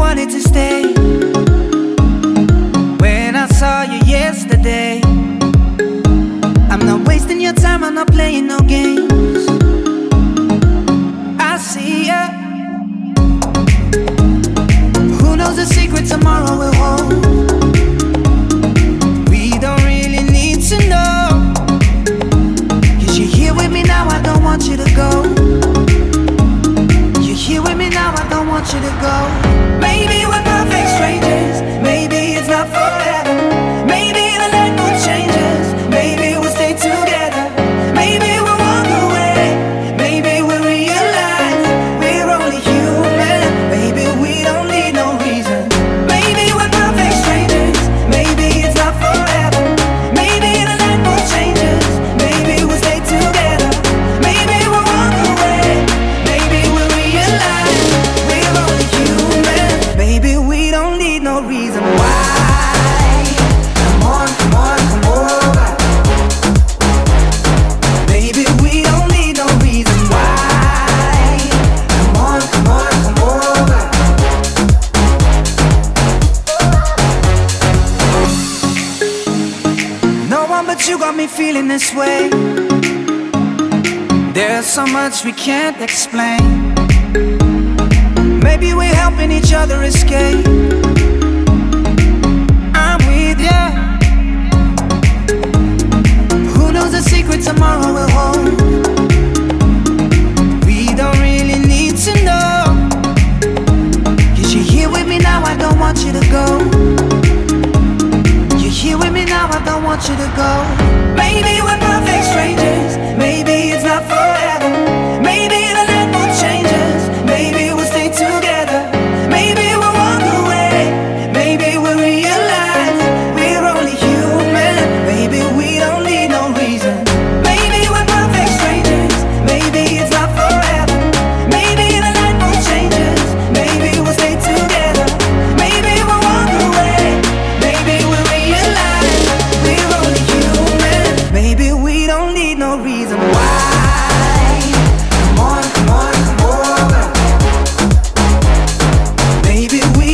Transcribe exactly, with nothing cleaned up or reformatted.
wanted to stay. When I saw you yesterday, I'm not wasting your time, I'm not playing no games. I see ya. Who knows the secret tomorrow will hold? We don't really need to know. Cause you're here with me now, I don't want you to go. You're here with me now, I don't want you to go. Maybe we're perfect strangers, maybe it's not forever. Maybe the night will change us, maybe we'll stay together. Maybe we'll walk away, maybe we'll realize we're only human. Maybe we don't need no reason. Maybe we're perfect strangers, maybe it's not forever. Maybe the night will change us, maybe we'll stay together. Maybe we'll walk away, maybe we'll realize we're only human. Maybe we don't need no reason why. Come on, come on, come over. Baby, we don't need no reason why. Come on, come on, come over. No one but you got me feeling this way. There's so much we can't explain. Maybe we're helping each other escape. I'm with ya. Who knows the secret tomorrow will hold? We don't really need to know. Cause you're here with me now, I don't want you to go. You're here with me now, I don't want you to go. Maybe we're perfect strangers, maybe it's not forever. Maybe the night will change us, maybe we'll stay together. Maybe we'll walk away, maybe we'll realize we're only human. Maybe we don't need no reason. Maybe we're perfect strangers, maybe it's not forever. Maybe the night will change us, maybe we'll stay together. Maybe we'll walk away, maybe we'll realize we're only human. Maybe we don't need no reason why. Come on, come on, come over. Maybe we